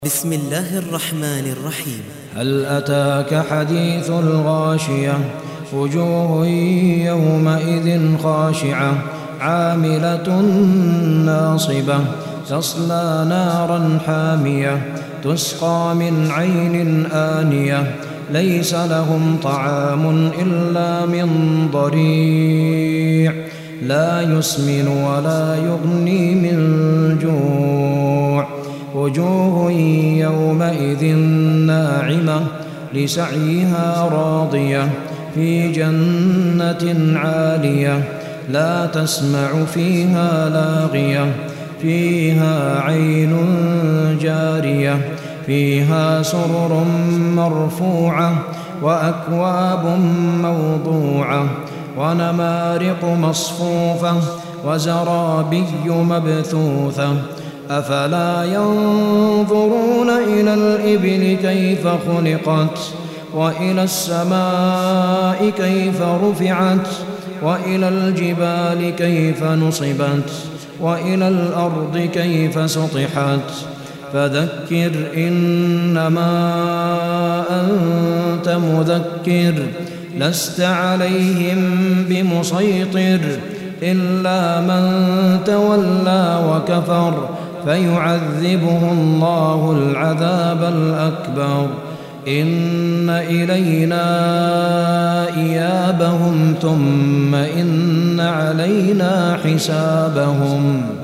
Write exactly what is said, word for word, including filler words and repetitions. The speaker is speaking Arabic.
بسم الله الرحمن الرحيم. هل أتاك حديث الغاشية؟ وجوه يومئذ خاشعة عاملة ناصبة تصلى نارا حامية تسقى من عين آنية ليس لهم طعام إلا من ضريع لا يسمن ولا يغني من جوع. وجوه يومئذ ناعمة لسعيها راضية في جنة عالية لا تسمع فيها لاغية فيها عين جارية فيها سرر مرفوعة وأكواب موضوعة ونمارق مصفوفة وزرابي مبثوثة. أفلا ينظرون إلى الإبل كيف خلقت وإلى السماء كيف رفعت وإلى الجبال كيف نصبت وإلى الأرض كيف سطحت. فذكر إنما أنت مذكر لست عليهم بمسيطر إلا من تولى وكفر فيعذبه الله العذاب الأكبر. إن إلينا إيابهم ثم إن علينا حسابهم.